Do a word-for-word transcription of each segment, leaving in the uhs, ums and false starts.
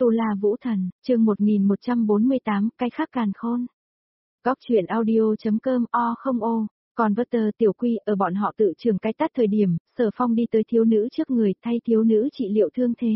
Tu La Vũ Thần, chương một nghìn một trăm bốn mươi tám, cái khác càn khôn. Góc truyện audio.com o không ô, còn vơ tờ tiểu quy ở bọn họ tự trường cái tắt thời điểm, Sở Phong đi tới thiếu nữ trước người thay thiếu nữ trị liệu thương thế.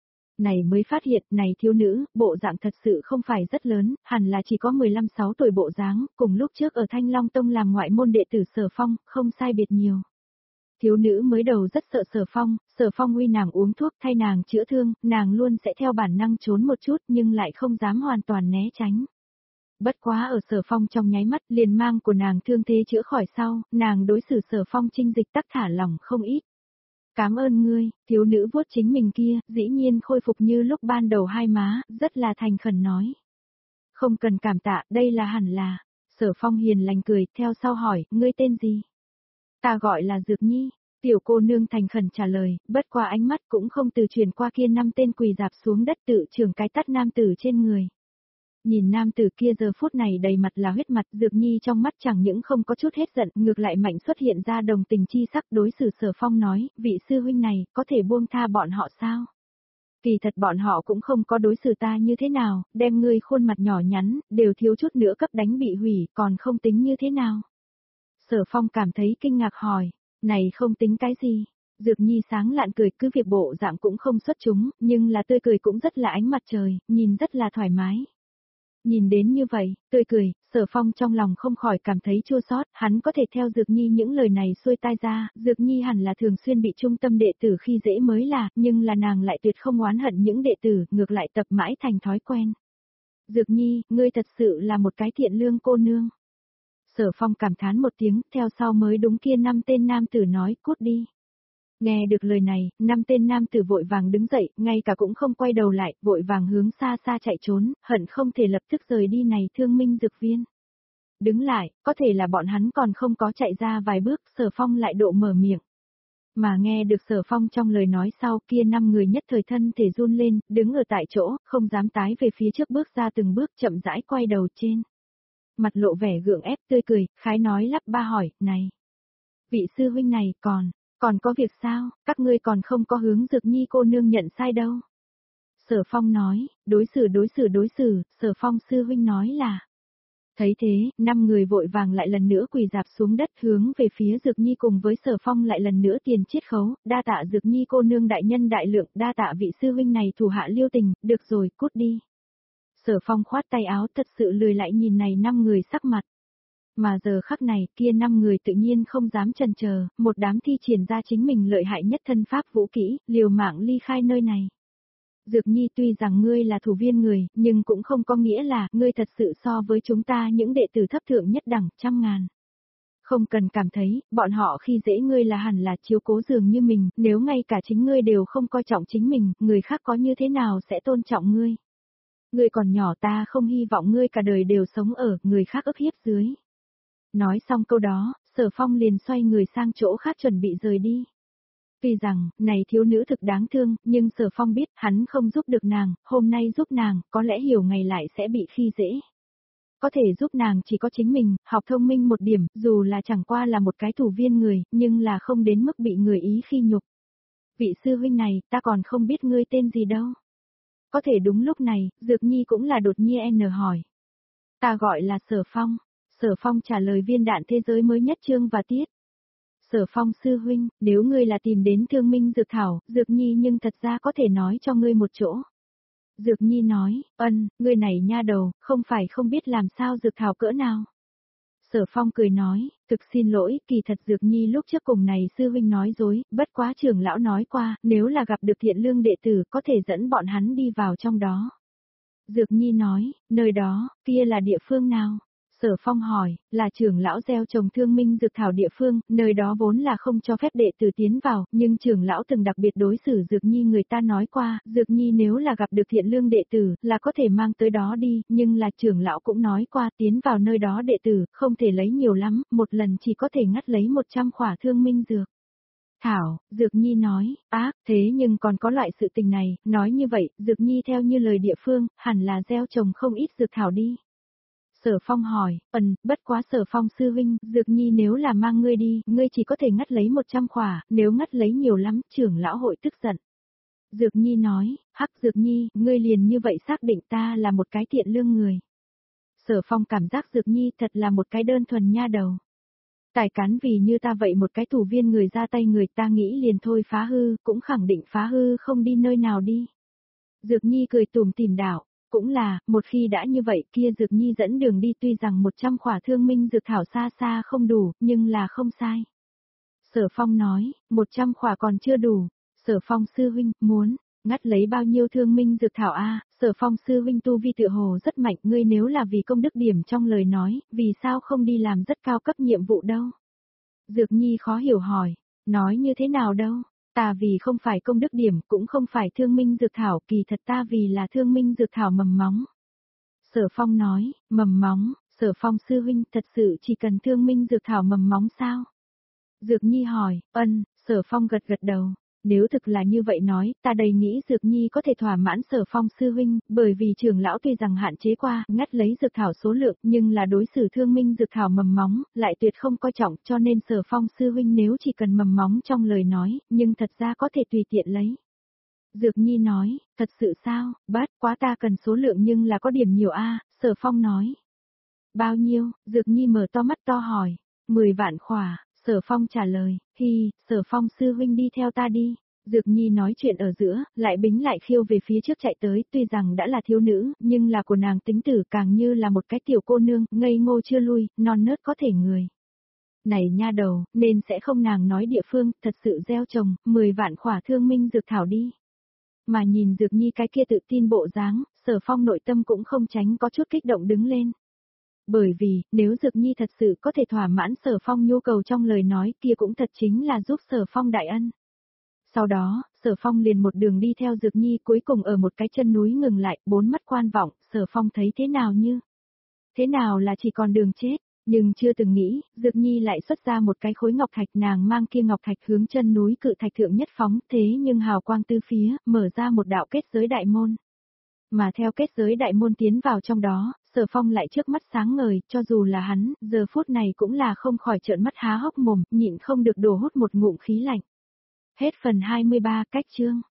Này mới phát hiện, này thiếu nữ, bộ dạng thật sự không phải rất lớn, hẳn là chỉ có mười lăm sáu tuổi bộ dáng, cùng lúc trước ở Thanh Long Tông làm ngoại môn đệ tử Sở Phong, không sai biệt nhiều. Thiếu nữ mới đầu rất sợ Sở Phong, Sở Phong uy nàng uống thuốc thay nàng chữa thương, nàng luôn sẽ theo bản năng trốn một chút nhưng lại không dám hoàn toàn né tránh. Bất quá ở Sở Phong trong nháy mắt liền mang của nàng thương thế chữa khỏi sau, nàng đối xử Sở Phong trinh dịch tắc thả lỏng không ít. Cảm ơn ngươi, thiếu nữ vuốt chính mình kia, dĩ nhiên khôi phục như lúc ban đầu hai má, rất là thành khẩn nói. Không cần cảm tạ, đây là hẳn là. Sở Phong hiền lành cười, theo sau hỏi, ngươi tên gì? Ta gọi là Dược Nhi, tiểu cô nương thành khẩn trả lời, bất qua ánh mắt cũng không từ chuyển qua kia năm tên quỳ dạp xuống đất tự trường cái tắt nam tử trên người. Nhìn nam tử kia giờ phút này đầy mặt là huyết mặt, Dược Nhi trong mắt chẳng những không có chút hết giận, ngược lại mạnh xuất hiện ra đồng tình chi sắc đối xử Sở Phong nói, vị sư huynh này, có thể buông tha bọn họ sao? Kỳ thật bọn họ cũng không có đối xử ta như thế nào, đem ngươi khuôn mặt nhỏ nhắn, đều thiếu chút nữa cấp đánh bị hủy, còn không tính như thế nào? Sở Phong cảm thấy kinh ngạc hỏi, này không tính cái gì? Dược Nhi sáng lạn cười, cứ việc bộ dạng cũng không xuất chúng, nhưng là tươi cười cũng rất là ánh mặt trời, nhìn rất là thoải mái. Nhìn đến như vậy, tươi cười, Sở Phong trong lòng không khỏi cảm thấy chua xót, hắn có thể theo Dược Nhi những lời này xuôi tai ra, Dược Nhi hẳn là thường xuyên bị trung tâm đệ tử khi dễ mới là, nhưng là nàng lại tuyệt không oán hận những đệ tử, ngược lại tập mãi thành thói quen. Dược Nhi, ngươi thật sự là một cái thiện lương cô nương. Sở Phong cảm thán một tiếng, theo sau mới đúng kia năm tên nam tử nói, cút đi. Nghe được lời này, năm tên nam tử vội vàng đứng dậy, ngay cả cũng không quay đầu lại, vội vàng hướng xa xa chạy trốn, hận không thể lập tức rời đi này thương minh dược viên. Đứng lại, có thể là bọn hắn còn không có chạy ra vài bước, Sở Phong lại độ mở miệng. Mà nghe được Sở Phong trong lời nói sau, kia năm người nhất thời thân thể run lên, đứng ở tại chỗ, không dám tái về phía trước bước ra từng bước, chậm rãi quay đầu trên. Mặt lộ vẻ gượng ép tươi cười, khái nói lắp ba hỏi, này. Vị sư huynh này còn, còn có việc sao, các ngươi còn không có hướng Dược Nhi cô nương nhận sai đâu. Sở Phong nói, đối xử đối xử đối xử, Sở Phong sư huynh nói là. Thấy thế, năm người vội vàng lại lần nữa quỳ dạp xuống đất hướng về phía Dược Nhi cùng với Sở Phong lại lần nữa tiền chiết khấu, đa tạ Dược Nhi cô nương đại nhân đại lượng, đa tạ vị sư huynh này thủ hạ liêu tình, được rồi, cút đi. Sở Phong khoát tay áo thật sự lười lại nhìn này năm người sắc mặt. Mà giờ khắc này kia năm người tự nhiên không dám chần chờ, một đám thi triển ra chính mình lợi hại nhất thân pháp vũ kỹ, liều mạng ly khai nơi này. Dược Nhi tuy rằng ngươi là thủ viên người, nhưng cũng không có nghĩa là ngươi thật sự so với chúng ta những đệ tử thấp thượng nhất đẳng trăm ngàn. Không cần cảm thấy, bọn họ khi dễ ngươi là hẳn là chiếu cố dường như mình, nếu ngay cả chính ngươi đều không coi trọng chính mình, người khác có như thế nào sẽ tôn trọng ngươi. Ngươi còn nhỏ ta không hy vọng ngươi cả đời đều sống ở người khác ức hiếp dưới. Nói xong câu đó, Sở Phong liền xoay người sang chỗ khác chuẩn bị rời đi. Tuy rằng, này thiếu nữ thực đáng thương, nhưng Sở Phong biết hắn không giúp được nàng, hôm nay giúp nàng, có lẽ hiểu ngày lại sẽ bị khi dễ. Có thể giúp nàng chỉ có chính mình, học thông minh một điểm, dù là chẳng qua là một cái thủ viên người, nhưng là không đến mức bị người ý khi nhục. Vị sư huynh này, ta còn không biết ngươi tên gì đâu. Có thể đúng lúc này, Dược Nhi cũng là đột nhiên n hỏi. Ta gọi là Sở Phong. Sở Phong trả lời viên đạn thế giới mới nhất chương và tiết. Sở Phong sư huynh, nếu ngươi là tìm đến thương minh dược thảo, Dược Nhi nhưng thật ra có thể nói cho ngươi một chỗ. Dược Nhi nói, ân, ngươi này nha đầu, không phải không biết làm sao dược thảo cỡ nào. Sở Phong cười nói, thực xin lỗi, kỳ thật Dược Nhi lúc trước cùng này sư huynh nói dối, bất quá trưởng lão nói qua, nếu là gặp được thiện lương đệ tử có thể dẫn bọn hắn đi vào trong đó. Dược Nhi nói, nơi đó, kia là địa phương nào? Sở Phong hỏi, là trưởng lão gieo trồng thương minh dược thảo địa phương, nơi đó vốn là không cho phép đệ tử tiến vào, nhưng trưởng lão từng đặc biệt đối xử Dược Nhi người ta nói qua, Dược Nhi nếu là gặp được thiện lương đệ tử, là có thể mang tới đó đi, nhưng là trưởng lão cũng nói qua tiến vào nơi đó đệ tử, không thể lấy nhiều lắm, một lần chỉ có thể ngắt lấy một trăm khỏa thương minh dược. Thảo, Dược Nhi nói, ác, thế nhưng còn có loại sự tình này, nói như vậy, Dược Nhi theo như lời địa phương, hẳn là gieo trồng không ít dược thảo đi. Sở Phong hỏi, ẩn, bất quá Sở Phong sư huynh, Dược Nhi nếu là mang ngươi đi, ngươi chỉ có thể ngắt lấy một trăm khỏa, nếu ngắt lấy nhiều lắm, trưởng lão hội tức giận. Dược Nhi nói, hắc Dược Nhi, ngươi liền như vậy xác định ta là một cái thiện lương người. Sở Phong cảm giác Dược Nhi thật là một cái đơn thuần nha đầu. Tài cán vì như ta vậy một cái thủ viên người ra tay người ta nghĩ liền thôi phá hư, cũng khẳng định phá hư không đi nơi nào đi. Dược Nhi cười tủm tỉm đảo, cũng là, một khi đã như vậy kia Dược Nhi dẫn đường đi tuy rằng một trăm khỏa thương minh dược thảo xa xa không đủ, nhưng là không sai. Sở Phong nói, một trăm khỏa còn chưa đủ, Sở Phong sư huynh, muốn, ngắt lấy bao nhiêu thương minh dược thảo a? Sở Phong sư huynh tu vi tự hồ rất mạnh, ngươi nếu là vì công đức điểm trong lời nói, vì sao không đi làm rất cao cấp nhiệm vụ đâu? Dược Nhi khó hiểu hỏi, nói như thế nào đâu, ta vì không phải công đức điểm, cũng không phải thương minh dược thảo, kỳ thật ta vì là thương minh dược thảo mầm móng. Sở Phong nói, mầm móng, Sở Phong sư huynh thật sự chỉ cần thương minh dược thảo mầm móng sao? Dược Nhi hỏi, ân, Sở Phong gật gật đầu. Nếu thực là như vậy nói, ta đầy nghĩ Dược Nhi có thể thỏa mãn Sở Phong sư huynh, bởi vì trưởng lão tuy rằng hạn chế qua, ngắt lấy dược thảo số lượng, nhưng là đối xử thương minh dược thảo mầm móng, lại tuyệt không coi trọng, cho nên Sở Phong sư huynh nếu chỉ cần mầm móng trong lời nói, nhưng thật ra có thể tùy tiện lấy. Dược Nhi nói, thật sự sao, bát quá ta cần số lượng nhưng là có điểm nhiều a. Sở Phong nói. Bao nhiêu, Dược Nhi mở to mắt to hỏi, mười vạn khỏa. Sở Phong trả lời, hi, Sở Phong sư huynh đi theo ta đi. Dược Nhi nói chuyện ở giữa, lại bính lại khiêu về phía trước chạy tới, tuy rằng đã là thiếu nữ, nhưng là của nàng tính tử càng như là một cái tiểu cô nương, ngây ngô chưa lui, non nớt có thể người. Này nha đầu, nên sẽ không nàng nói địa phương, thật sự gieo trồng, mười vạn khỏa thương minh dược thảo đi. Mà nhìn Dược Nhi cái kia tự tin bộ dáng, Sở Phong nội tâm cũng không tránh có chút kích động đứng lên. Bởi vì, nếu Dược Nhi thật sự có thể thỏa mãn Sở Phong nhu cầu trong lời nói kia cũng thật chính là giúp Sở Phong đại ân. Sau đó, Sở Phong liền một đường đi theo Dược Nhi cuối cùng ở một cái chân núi ngừng lại, bốn mắt quan vọng, Sở Phong thấy thế nào như? Thế nào là chỉ còn đường chết, nhưng chưa từng nghĩ, Dược Nhi lại xuất ra một cái khối ngọc thạch nàng mang kia ngọc thạch hướng chân núi cự thạch thượng nhất phóng, thế nhưng hào quang tư phía, mở ra một đạo kết giới đại môn. Mà theo kết giới đại môn tiến vào trong đó, Sở Phong lại trước mắt sáng ngời, cho dù là hắn, giờ phút này cũng là không khỏi trợn mắt há hốc mồm, nhịn không được đổ hút một ngụm khí lạnh. Hết phần hai mươi ba, cách chương.